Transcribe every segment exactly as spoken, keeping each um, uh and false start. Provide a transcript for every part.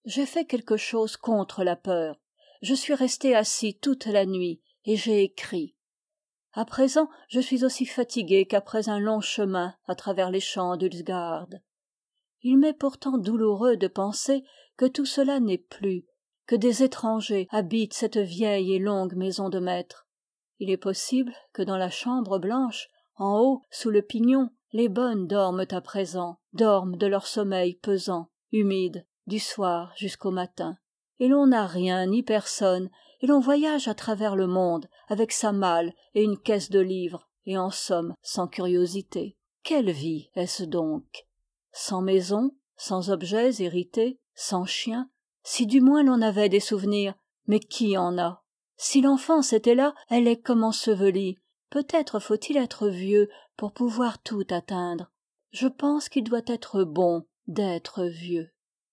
j'ai fait quelque chose contre la peur. Je suis resté assis toute la nuit et j'ai écrit. À présent, je suis aussi fatigué qu'après un long chemin à travers les champs d'Ulsgaard. Il m'est pourtant douloureux de penser que tout cela n'est plus, que des étrangers habitent cette vieille et longue maison de maître. Il est possible que dans la chambre blanche, en haut, sous le pignon, les bonnes dorment à présent, dorment de leur sommeil pesant, humide, du soir jusqu'au matin. Et l'on n'a rien ni personne, et l'on voyage à travers le monde avec sa malle et une caisse de livres, et en somme sans curiosité. Quelle vie est-ce donc? Sans maison, sans objets hérités, sans chien, si du moins l'on avait des souvenirs, mais qui en a? Si l'enfance était là, elle est comme ensevelie. Peut-être faut-il être vieux pour pouvoir tout atteindre. Je pense qu'il doit être bon d'être vieux.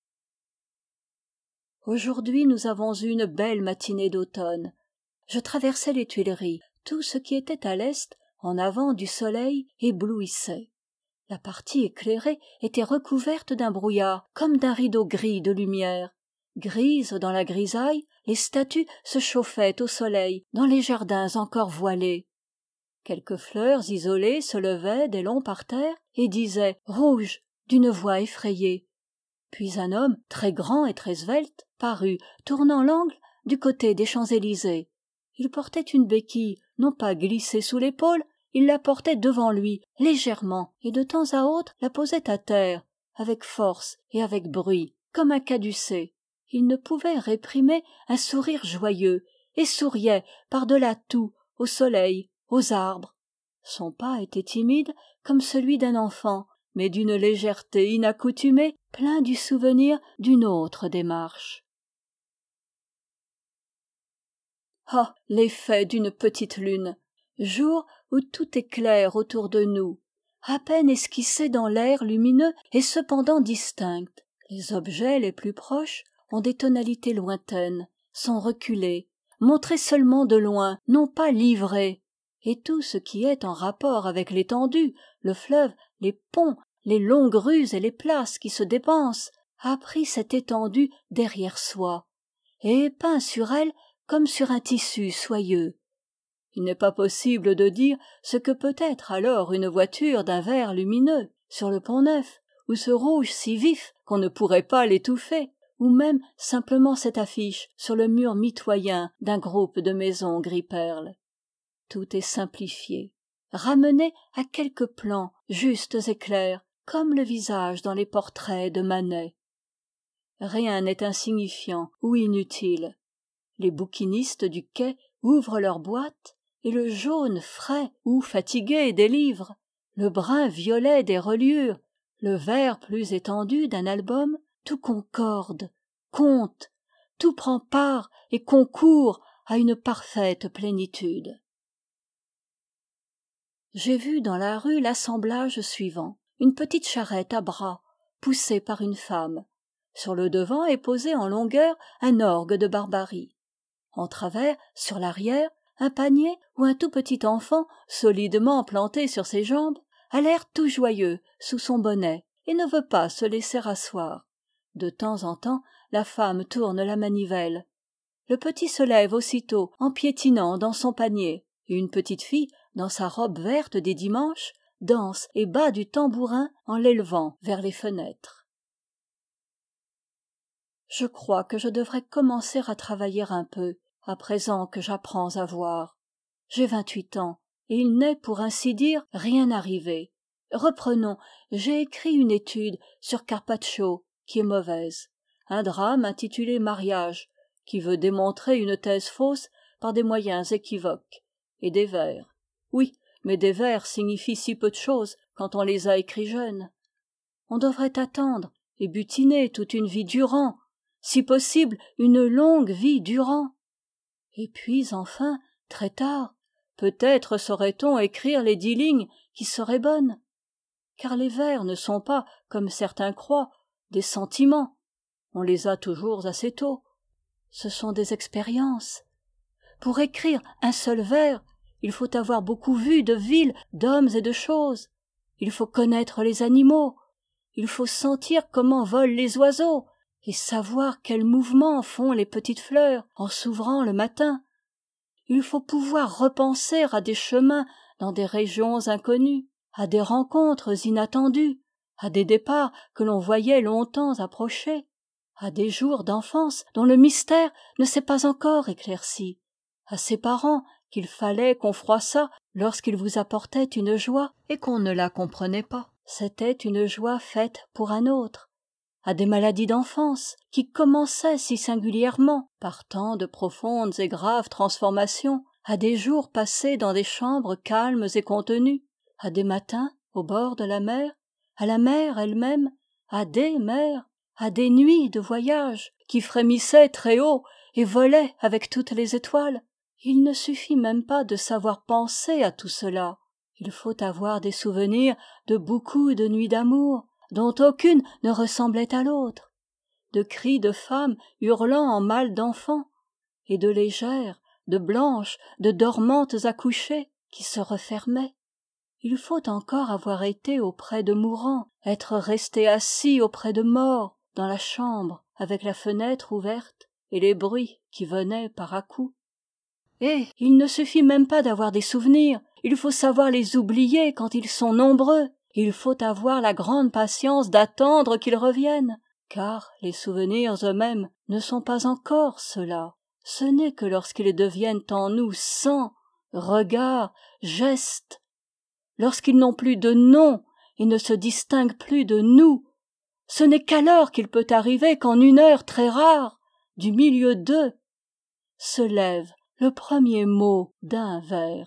Aujourd'hui, nous avons eu une belle matinée d'automne. Je traversais les Tuileries. Tout ce qui était à l'est, en avant du soleil, éblouissait. La partie éclairée était recouverte d'un brouillard, comme d'un rideau gris de lumière. Grises dans la grisaille, les statues se chauffaient au soleil dans les jardins encore voilés. Quelques fleurs isolées se levaient des longs parterres et disaient « Rouge !» d'une voix effrayée. Puis un homme, très grand et très svelte, parut, tournant l'angle du côté des Champs-Élysées. Il portait une béquille, non pas glissée sous l'épaule, il la portait devant lui, légèrement, et de temps à autre la posait à terre, avec force et avec bruit, comme un caducée. Il ne pouvait réprimer un sourire joyeux, et souriait par-delà tout, au soleil, aux arbres. Son pas était timide comme celui d'un enfant, mais d'une légèreté inaccoutumée, plein du souvenir d'une autre démarche. Ah, l'effet d'une petite lune, jour où tout est clair autour de nous, à peine esquissé dans l'air lumineux et cependant distinct. Les objets les plus proches ont des tonalités lointaines, sont reculés, montrés seulement de loin, non pas livrés. Et tout ce qui est en rapport avec l'étendue, le fleuve, les ponts, les longues rues et les places qui se dépensent, a pris cette étendue derrière soi, et est peint sur elle comme sur un tissu soyeux. Il n'est pas possible de dire ce que peut être alors une voiture d'un vert lumineux, sur le Pont-Neuf, ou ce rouge si vif qu'on ne pourrait pas l'étouffer, ou même simplement cette affiche sur le mur mitoyen d'un groupe de maisons gris-perle. Tout est simplifié, ramené à quelques plans justes et clairs, comme le visage dans les portraits de Manet. Rien n'est insignifiant ou inutile. Les bouquinistes du quai ouvrent leurs boîtes, et le jaune frais ou fatigué des livres, le brun violet des reliures, le vert plus étendu d'un album, tout concorde, compte, tout prend part et concourt à une parfaite plénitude. J'ai vu dans la rue l'assemblage suivant. Une petite charrette à bras, poussée par une femme. Sur le devant est posé en longueur un orgue de Barbarie. En travers, sur l'arrière, un panier où un tout petit enfant, solidement planté sur ses jambes, a l'air tout joyeux sous son bonnet et ne veut pas se laisser asseoir. De temps en temps, la femme tourne la manivelle. Le petit se lève aussitôt en piétinant dans son panier, et une petite fille, dans sa robe verte des dimanches, danse et bat du tambourin en l'élevant vers les fenêtres. Je crois que je devrais commencer à travailler un peu, à présent que j'apprends à voir. J'ai vingt-huit ans, et il n'est, pour ainsi dire, rien arrivé. Reprenons, j'ai écrit une étude sur Carpaccio, qui est mauvaise. Un drame intitulé Mariage, qui veut démontrer une thèse fausse par des moyens équivoques. Et des vers. Oui, mais des vers signifient si peu de choses quand on les a écrits jeunes. On devrait attendre et butiner toute une vie durant, si possible une longue vie durant. Et puis enfin, très tard, peut-être saurait-on écrire les dix lignes qui seraient bonnes. Car les vers ne sont pas, comme certains croient, des sentiments. On les a toujours assez tôt. Ce sont des expériences. Pour écrire un seul vers, il faut avoir beaucoup vu de villes, d'hommes et de choses. Il faut connaître les animaux. Il faut sentir comment volent les oiseaux, et savoir quels mouvements font les petites fleurs en s'ouvrant le matin. Il faut pouvoir repenser à des chemins dans des régions inconnues, à des rencontres inattendues, à des départs que l'on voyait longtemps approcher, à des jours d'enfance dont le mystère ne s'est pas encore éclairci, à ces parents qu'il fallait qu'on froissât lorsqu'ils vous apportaient une joie et qu'on ne la comprenait pas. C'était une joie faite pour un autre, à des maladies d'enfance qui commençaient si singulièrement par tant de profondes et graves transformations, à des jours passés dans des chambres calmes et contenues, à des matins au bord de la mer, à la mer elle-même, à des mers, à des nuits de voyage qui frémissaient très haut et volaient avec toutes les étoiles. Il ne suffit même pas de savoir penser à tout cela. Il faut avoir des souvenirs de beaucoup de nuits d'amour, dont aucune ne ressemblait à l'autre, de cris de femmes hurlant en mal d'enfants, et de légères, de blanches, de dormantes accouchées qui se refermaient. Il faut encore avoir été auprès de mourants, être resté assis auprès de morts, dans la chambre, avec la fenêtre ouverte, et les bruits qui venaient par à-coups. Et il ne suffit même pas d'avoir des souvenirs, il faut savoir les oublier quand ils sont nombreux. Il faut avoir la grande patience d'attendre qu'ils reviennent, car les souvenirs eux-mêmes ne sont pas encore ceux-là. Ce n'est que lorsqu'ils deviennent en nous sang, regard, gestes, lorsqu'ils n'ont plus de nom et ne se distinguent plus de nous, ce n'est qu'alors qu'il peut arriver qu'en une heure très rare, du milieu d'eux, se lève le premier mot d'un vers.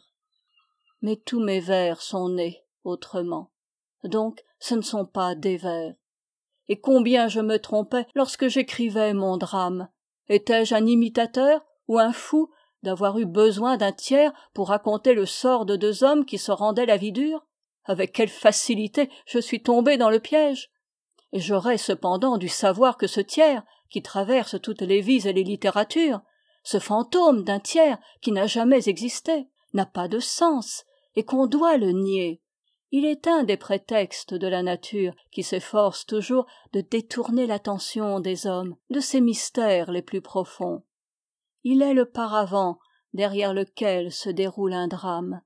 Mais tous mes vers sont nés autrement. Donc ce ne sont pas des vers. Et combien je me trompais lorsque j'écrivais mon drame. Étais-je un imitateur ou un fou d'avoir eu besoin d'un tiers pour raconter le sort de deux hommes qui se rendaient la vie dure? Avec quelle facilité je suis tombé dans le piège! Et j'aurais cependant dû savoir que ce tiers, qui traverse toutes les vies et les littératures, ce fantôme d'un tiers qui n'a jamais existé, n'a pas de sens, et qu'on doit le nier. Il est un des prétextes de la nature qui s'efforce toujours de détourner l'attention des hommes de ses mystères les plus profonds. Il est le paravent derrière lequel se déroule un drame.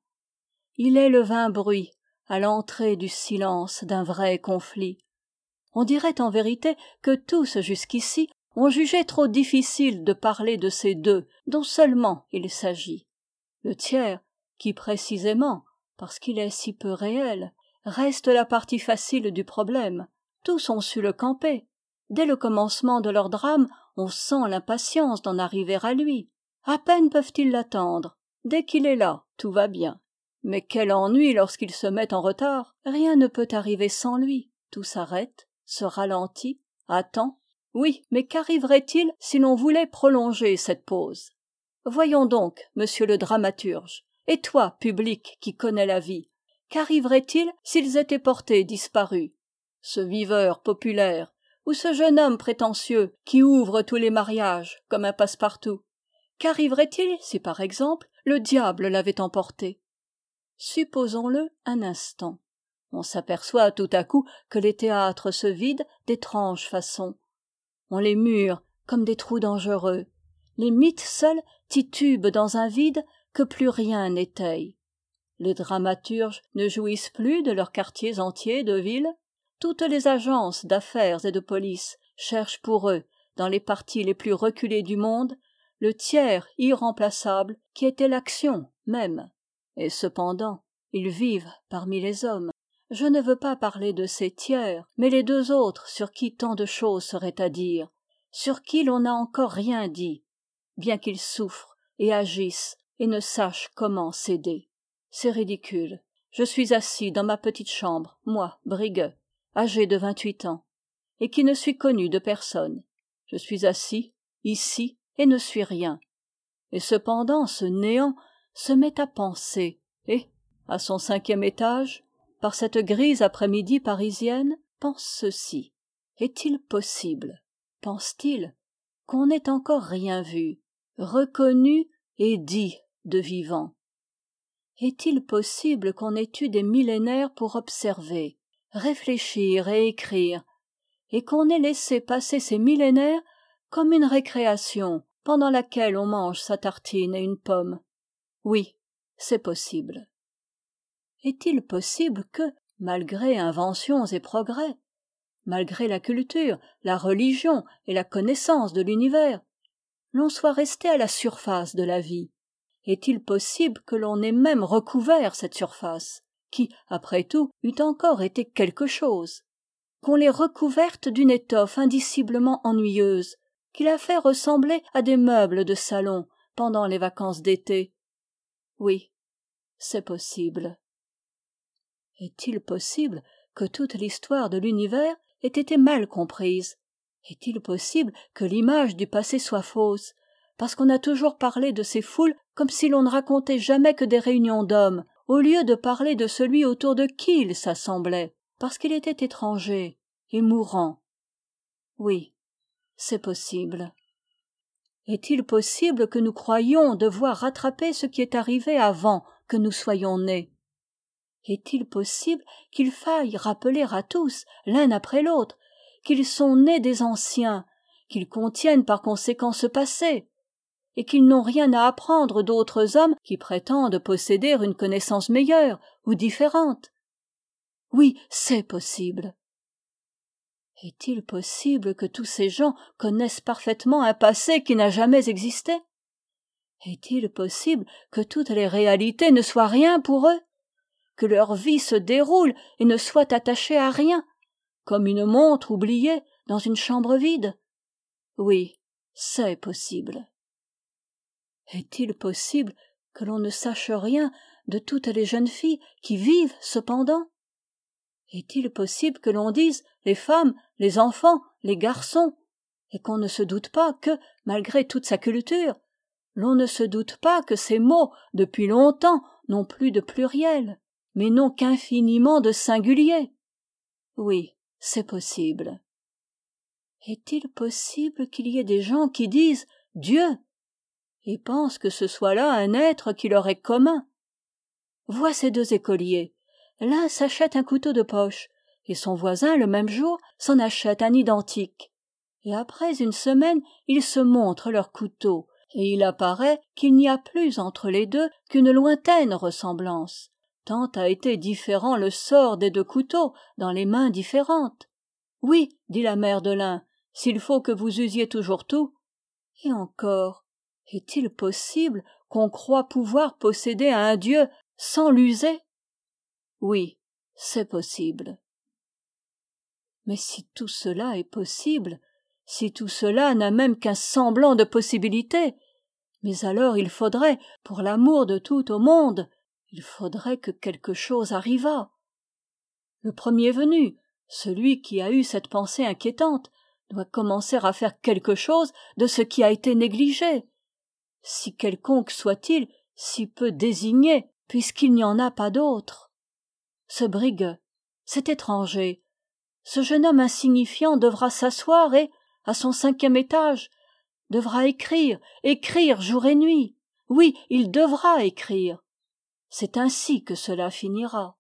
Il est le vain bruit à l'entrée du silence d'un vrai conflit. On dirait en vérité que tous jusqu'ici ont jugé trop difficile de parler de ces deux dont seulement il s'agit. Le tiers, qui précisément, parce qu'il est si peu réel, reste la partie facile du problème. Tous ont su le camper. Dès le commencement de leur drame, on sent l'impatience d'en arriver à lui. À peine peuvent-ils l'attendre. Dès qu'il est là, tout va bien. Mais quel ennui lorsqu'il se met en retard! Rien ne peut arriver sans lui. Tout s'arrête, se ralentit, attend. Oui, mais qu'arriverait-il si l'on voulait prolonger cette pause? Voyons donc, monsieur le dramaturge, et toi, public qui connais la vie, qu'arriverait-il s'ils étaient portés disparus? Ce viveur populaire, ou ce jeune homme prétentieux qui ouvre tous les mariages comme un passe-partout, qu'arriverait-il si, par exemple, le diable l'avait emporté? Supposons-le un instant. On s'aperçoit tout à coup que les théâtres se vident d'étranges façons. On les mure comme des trous dangereux. Les mythes seuls titubent dans un vide que plus rien n'étaye. Les dramaturges ne jouissent plus de leurs quartiers entiers de ville. Toutes les agences d'affaires et de police cherchent pour eux, dans les parties les plus reculées du monde, le tiers irremplaçable qui était l'action même. Et cependant, ils vivent parmi les hommes. Je ne veux pas parler de ces tiers, mais les deux autres sur qui tant de choses seraient à dire, sur qui l'on n'a encore rien dit, bien qu'ils souffrent et agissent et ne sachent comment céder. C'est ridicule. Je suis assis dans ma petite chambre, moi, Brigueux, âgé de vingt-huit ans, et qui ne suis connu de personne. Je suis assis, ici, et ne suis rien. Et cependant ce néant se met à penser, et, à son cinquième étage, par cette grise après-midi parisienne, pense ceci. Est-il possible, pense-t-il, qu'on n'ait encore rien vu, reconnu et dit de vivant? Est-il possible qu'on ait eu des millénaires pour observer, réfléchir et écrire, et qu'on ait laissé passer ces millénaires comme une récréation pendant laquelle on mange sa tartine et une pomme. Oui, c'est possible. Est-il possible que, malgré inventions et progrès, malgré la culture, la religion et la connaissance de l'univers, l'on soit resté à la surface de la vie? Est-il possible que l'on ait même recouvert cette surface, qui, après tout, eût encore été quelque chose, qu'on l'ait recouverte d'une étoffe indiciblement ennuyeuse, qui l'a fait ressembler à des meubles de salon pendant les vacances d'été? Oui, c'est possible. Est-il possible que toute l'histoire de l'univers ait été mal comprise? Est-il possible que l'image du passé soit fausse, parce qu'on a toujours parlé de ces foules comme si l'on ne racontait jamais que des réunions d'hommes, au lieu de parler de celui autour de qui ils s'assemblaient, parce qu'il était étranger et mourant? Oui, c'est possible. Est-il possible que nous croyions devoir rattraper ce qui est arrivé avant que nous soyons nés? Est-il possible qu'il faille rappeler à tous, l'un après l'autre, qu'ils sont nés des anciens, qu'ils contiennent par conséquent ce passé, et qu'ils n'ont rien à apprendre d'autres hommes qui prétendent posséder une connaissance meilleure ou différente? Oui, c'est possible. Est-il possible que tous ces gens connaissent parfaitement un passé qui n'a jamais existé? Est-il possible que toutes les réalités ne soient rien pour eux, que leur vie se déroule et ne soit attachée à rien, comme une montre oubliée dans une chambre vide? Oui, c'est possible. Est-il possible que l'on ne sache rien de toutes les jeunes filles qui vivent cependant? Est-il possible que l'on dise les femmes, les enfants, les garçons, et qu'on ne se doute pas que, malgré toute sa culture, l'on ne se doute pas que ces mots, depuis longtemps, n'ont plus de pluriel, mais n'ont qu'infiniment de singulier? Oui, c'est possible. Est-il possible qu'il y ait des gens qui disent Dieu et pensent que ce soit là un être qui leur est commun? Vois ces deux écoliers. L'un s'achète un couteau de poche, et son voisin, le même jour, s'en achète un identique. Et après une semaine, ils se montrent leurs couteaux, et il apparaît qu'il n'y a plus entre les deux qu'une lointaine ressemblance, tant a été différent le sort des deux couteaux dans les mains différentes. Oui, dit la mère de l'un, s'il faut que vous usiez toujours tout. Et encore, est-il possible qu'on croie pouvoir posséder un Dieu sans l'user? Oui, c'est possible. Mais si tout cela est possible, si tout cela n'a même qu'un semblant de possibilité, mais alors il faudrait, pour l'amour de tout au monde, il faudrait que quelque chose arrivât. Le premier venu, celui qui a eu cette pensée inquiétante, doit commencer à faire quelque chose de ce qui a été négligé. Si quelconque soit-il, si peu désigné, puisqu'il n'y en a pas d'autre. Ce brigue, cet étranger, ce jeune homme insignifiant devra s'asseoir et, à son cinquième étage, devra écrire, écrire jour et nuit. Oui, il devra écrire. C'est ainsi que cela finira.